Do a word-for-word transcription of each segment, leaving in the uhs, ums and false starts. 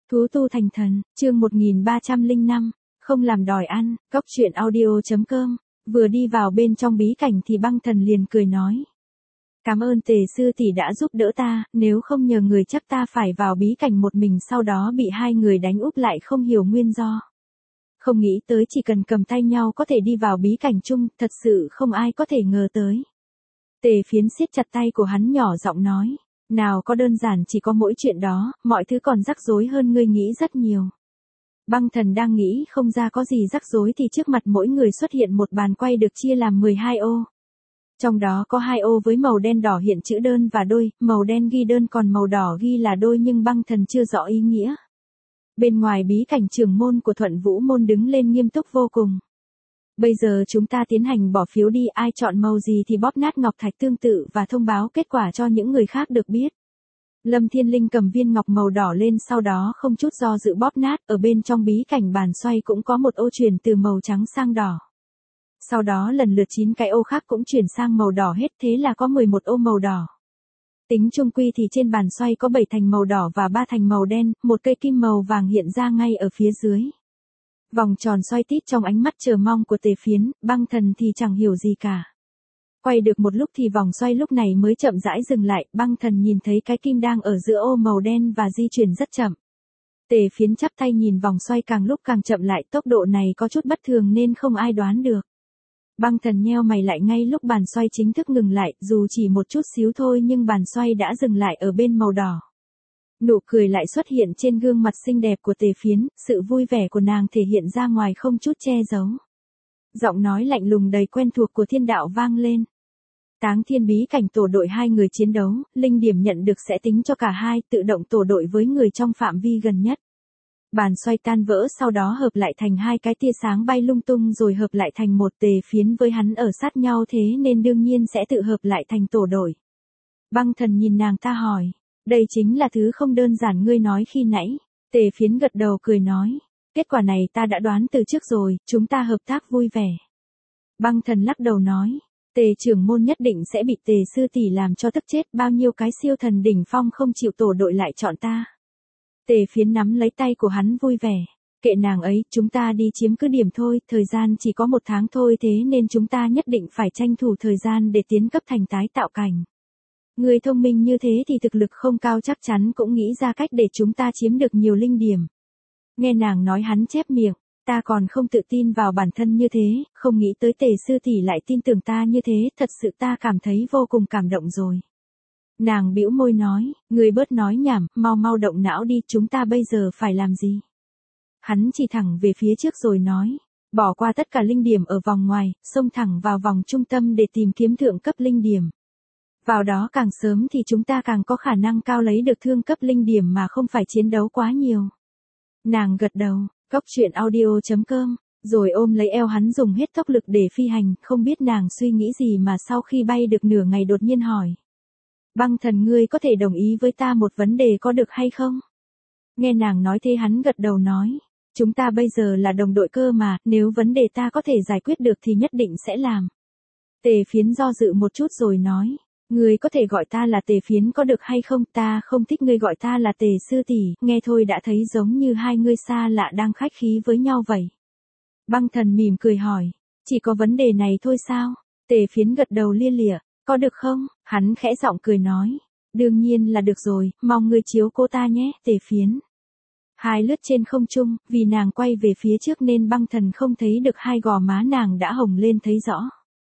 Thú tu thành thần, chương một nghìn ba trăm lẻ năm, không làm đòi ăn, cốc truyện audio.com, vừa đi vào bên trong bí cảnh thì băng thần liền cười nói. Cảm ơn Tề sư tỷ đã giúp đỡ ta, nếu không nhờ người chắc ta phải vào bí cảnh một mình sau đó bị hai người đánh úp lại không hiểu nguyên do. Không nghĩ tới chỉ cần cầm tay nhau có thể đi vào bí cảnh chung, thật sự không ai có thể ngờ tới. Tề Phiến siết chặt tay của hắn nhỏ giọng nói. Nào có đơn giản chỉ có mỗi chuyện đó, mọi thứ còn rắc rối hơn ngươi nghĩ rất nhiều. Băng thần đang nghĩ không ra có gì rắc rối thì trước mặt mỗi người xuất hiện một bàn quay được chia làm mười hai ô. Trong đó có hai ô với màu đen đỏ hiện chữ đơn và đôi, màu đen ghi đơn còn màu đỏ ghi là đôi nhưng băng thần chưa rõ ý nghĩa. Bên ngoài bí cảnh trưởng môn của Thuận Vũ môn đứng lên nghiêm túc vô cùng. Bây giờ chúng ta tiến hành bỏ phiếu đi, ai chọn màu gì thì bóp nát ngọc thạch tương tự và thông báo kết quả cho những người khác được biết. Lâm Thiên Linh cầm viên ngọc màu đỏ lên sau đó không chút do dự bóp nát, ở bên trong bí cảnh bàn xoay cũng có một ô chuyển từ màu trắng sang đỏ. Sau đó lần lượt chín cái ô khác cũng chuyển sang màu đỏ hết, thế là có mười một ô màu đỏ. Tính chung quy thì trên bàn xoay có bảy thành màu đỏ và ba thành màu đen, một cây kim màu vàng hiện ra ngay ở phía dưới. Vòng tròn xoay tít trong ánh mắt chờ mong của Tề Phiến, băng thần thì chẳng hiểu gì cả. Quay được một lúc thì vòng xoay lúc này mới chậm rãi dừng lại, băng thần nhìn thấy cái kim đang ở giữa ô màu đen và di chuyển rất chậm. Tề Phiến chắp tay nhìn vòng xoay càng lúc càng chậm lại, tốc độ này có chút bất thường nên không ai đoán được. Băng thần nheo mày lại ngay lúc bàn xoay chính thức ngừng lại, dù chỉ một chút xíu thôi nhưng bàn xoay đã dừng lại ở bên màu đỏ. Nụ cười lại xuất hiện trên gương mặt xinh đẹp của Tề Phiến, sự vui vẻ của nàng thể hiện ra ngoài không chút che giấu. Giọng nói lạnh lùng đầy quen thuộc của thiên đạo vang lên. Táng Thiên bí cảnh tổ đội hai người chiến đấu, linh điểm nhận được sẽ tính cho cả hai, tự động tổ đội với người trong phạm vi gần nhất. Bàn xoay tan vỡ sau đó hợp lại thành hai cái tia sáng bay lung tung rồi hợp lại thành một. Tề Phiến với hắn ở sát nhau thế nên đương nhiên sẽ tự hợp lại thành tổ đội. Băng thần nhìn nàng ta hỏi. Đây chính là thứ không đơn giản ngươi nói khi nãy. Tề Phiến gật đầu cười nói. Kết quả này ta đã đoán từ trước rồi, chúng ta hợp tác vui vẻ. Băng thần lắc đầu nói. Tề trưởng môn nhất định sẽ bị Tề sư tỷ làm cho tức chết, bao nhiêu cái siêu thần đỉnh phong không chịu tổ đội lại chọn ta. Tề Phiến nắm lấy tay của hắn vui vẻ. Kệ nàng ấy, chúng ta đi chiếm cứ điểm thôi, thời gian chỉ có một tháng thôi thế nên chúng ta nhất định phải tranh thủ thời gian để tiến cấp thành tái tạo cảnh. Người thông minh như thế thì thực lực không cao chắc chắn cũng nghĩ ra cách để chúng ta chiếm được nhiều linh điểm. Nghe nàng nói hắn chép miệng, ta còn không tự tin vào bản thân như thế, không nghĩ tới Tề sư tỷ lại tin tưởng ta như thế, thật sự ta cảm thấy vô cùng cảm động rồi. Nàng bĩu môi nói, người bớt nói nhảm, mau mau động não đi, chúng ta bây giờ phải làm gì? Hắn chỉ thẳng về phía trước rồi nói, bỏ qua tất cả linh điểm ở vòng ngoài, xông thẳng vào vòng trung tâm để tìm kiếm thượng cấp linh điểm. Vào đó càng sớm thì chúng ta càng có khả năng cao lấy được thương cấp linh điểm mà không phải chiến đấu quá nhiều. Nàng gật đầu, cốc truyện audio.com, rồi ôm lấy eo hắn dùng hết tốc lực để phi hành, không biết nàng suy nghĩ gì mà sau khi bay được nửa ngày đột nhiên hỏi. Băng thần ngươi có thể đồng ý với ta một vấn đề có được hay không? Nghe nàng nói thế hắn gật đầu nói, chúng ta bây giờ là đồng đội cơ mà, nếu vấn đề ta có thể giải quyết được thì nhất định sẽ làm. Tề Phiến do dự một chút rồi nói. Ngươi có thể gọi ta là Tề Phiến có được hay không, ta không thích ngươi gọi ta là Tề sư tỷ, nghe thôi đã thấy giống như hai ngươi xa lạ đang khách khí với nhau vậy. Băng thần mỉm cười hỏi, chỉ có vấn đề này thôi sao? Tề Phiến gật đầu lia lịa, có được không? Hắn khẽ giọng cười nói, đương nhiên là được rồi, mong ngươi chiếu cố ta nhé, Tề Phiến. Hai lướt trên không trung, vì nàng quay về phía trước nên băng thần không thấy được hai gò má nàng đã hồng lên thấy rõ.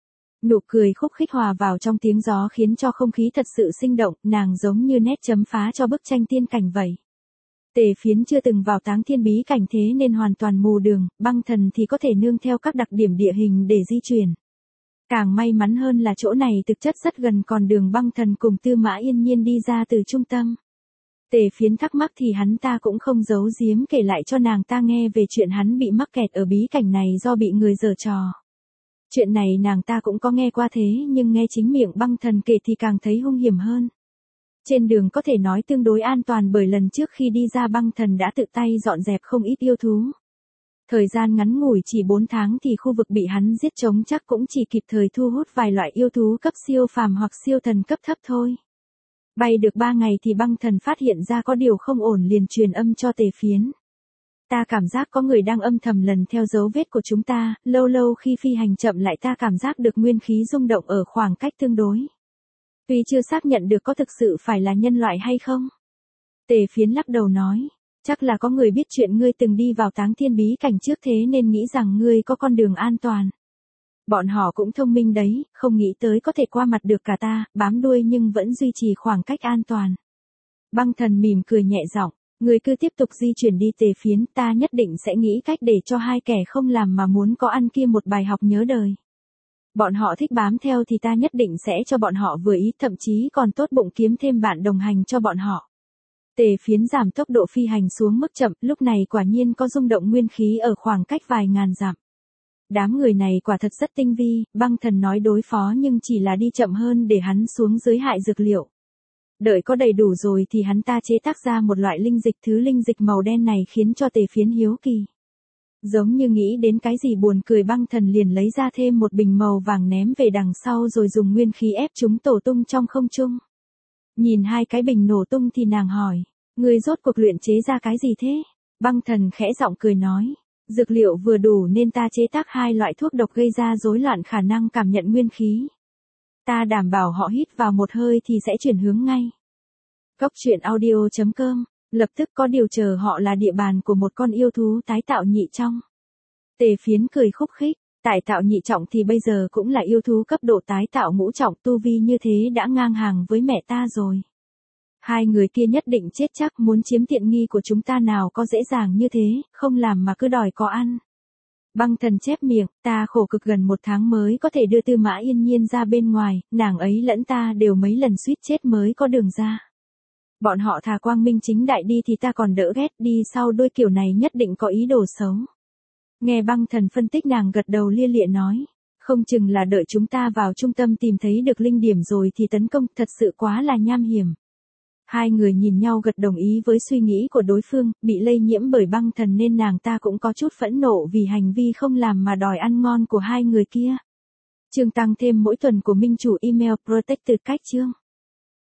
Nụ cười khúc khích hòa vào trong tiếng gió khiến cho không khí thật sự sinh động, nàng giống như nét chấm phá cho bức tranh tiên cảnh vậy. Tề Phiến chưa từng vào Táng Thiên bí cảnh thế nên hoàn toàn mù đường, băng thần thì có thể nương theo các đặc điểm địa hình để di chuyển. Càng may mắn hơn là chỗ này thực chất rất gần còn đường băng thần cùng Tư Mã Yên Nhiên đi ra từ trung tâm. Tề Phiến thắc mắc thì hắn ta cũng không giấu giếm kể lại cho nàng ta nghe về chuyện hắn bị mắc kẹt ở bí cảnh này do bị người giở trò. Chuyện này nàng ta cũng có nghe qua thế nhưng nghe chính miệng băng thần kể thì càng thấy hung hiểm hơn. Trên đường có thể nói tương đối an toàn bởi lần trước khi đi ra băng thần đã tự tay dọn dẹp không ít yêu thú. Thời gian ngắn ngủi chỉ bốn tháng thì khu vực bị hắn giết trống chắc cũng chỉ kịp thời thu hút vài loại yêu thú cấp siêu phàm hoặc siêu thần cấp thấp thôi. Bay được ba ngày thì băng thần phát hiện ra có điều không ổn liền truyền âm cho Tề Phiến. Ta cảm giác có người đang âm thầm lần theo dấu vết của chúng ta, lâu lâu khi phi hành chậm lại ta cảm giác được nguyên khí rung động ở khoảng cách tương đối. Tuy chưa xác nhận được có thực sự phải là nhân loại hay không. Tề Phiến lắc đầu nói, chắc là có người biết chuyện ngươi từng đi vào Táng Thiên bí cảnh trước thế nên nghĩ rằng ngươi có con đường an toàn. Bọn họ cũng thông minh đấy, không nghĩ tới có thể qua mặt được cả ta, bám đuôi nhưng vẫn duy trì khoảng cách an toàn. Băng thần mỉm cười nhẹ giọng, ngươi cứ tiếp tục di chuyển đi Tề Phiến, ta nhất định sẽ nghĩ cách để cho hai kẻ không làm mà muốn có ăn kia một bài học nhớ đời. Bọn họ thích bám theo thì ta nhất định sẽ cho bọn họ vừa ý, thậm chí còn tốt bụng kiếm thêm bạn đồng hành cho bọn họ. Tề Phiến giảm tốc độ phi hành xuống mức chậm, lúc này quả nhiên có rung động nguyên khí ở khoảng cách vài ngàn dặm. Đám người này quả thật rất tinh vi, băng thần nói đối phó nhưng chỉ là đi chậm hơn để hắn xuống dưới hại dược liệu. Đợi có đầy đủ rồi thì hắn ta chế tác ra một loại linh dịch, thứ linh dịch màu đen này khiến cho Tề Phiến hiếu kỳ. Giống như nghĩ đến cái gì buồn cười, băng thần liền lấy ra thêm một bình màu vàng ném về đằng sau rồi dùng nguyên khí ép chúng tổ tung trong không trung. Nhìn hai cái bình nổ tung thì nàng hỏi, ngươi rốt cuộc luyện chế ra cái gì thế? Băng thần khẽ giọng cười nói, dược liệu vừa đủ nên ta chế tác hai loại thuốc độc gây ra rối loạn khả năng cảm nhận nguyên khí. Ta đảm bảo họ hít vào một hơi thì sẽ chuyển hướng ngay. Cốc truyện audio chấm com, lập tức có điều chờ họ là địa bàn của một con yêu thú tái tạo nhị trong. Tề Phiến cười khúc khích, tại tạo nhị trọng thì bây giờ cũng là yêu thú cấp độ tái tạo ngũ trọng, tu vi như thế đã ngang hàng với mẹ ta rồi. Hai người kia nhất định chết chắc, muốn chiếm tiện nghi của chúng ta nào có dễ dàng như thế, không làm mà cứ đòi có ăn. Băng thần chép miệng, ta khổ cực gần một tháng mới có thể đưa Tư Mã Yên Nhiên ra bên ngoài, nàng ấy lẫn ta đều mấy lần suýt chết mới có đường ra. Bọn họ thà quang minh chính đại đi thì ta còn đỡ ghét, đi sau đôi kiểu này nhất định có ý đồ xấu. Nghe băng thần phân tích nàng gật đầu lia lịa nói, không chừng là đợi chúng ta vào trung tâm tìm thấy được linh điểm rồi thì tấn công, thật sự quá là nham hiểm. Hai người nhìn nhau gật đồng ý với suy nghĩ của đối phương, bị lây nhiễm bởi băng thần nên nàng ta cũng có chút phẫn nộ vì hành vi không làm mà đòi ăn ngon của hai người kia. Chương tăng thêm mỗi tuần của minh chủ email protected cách chương.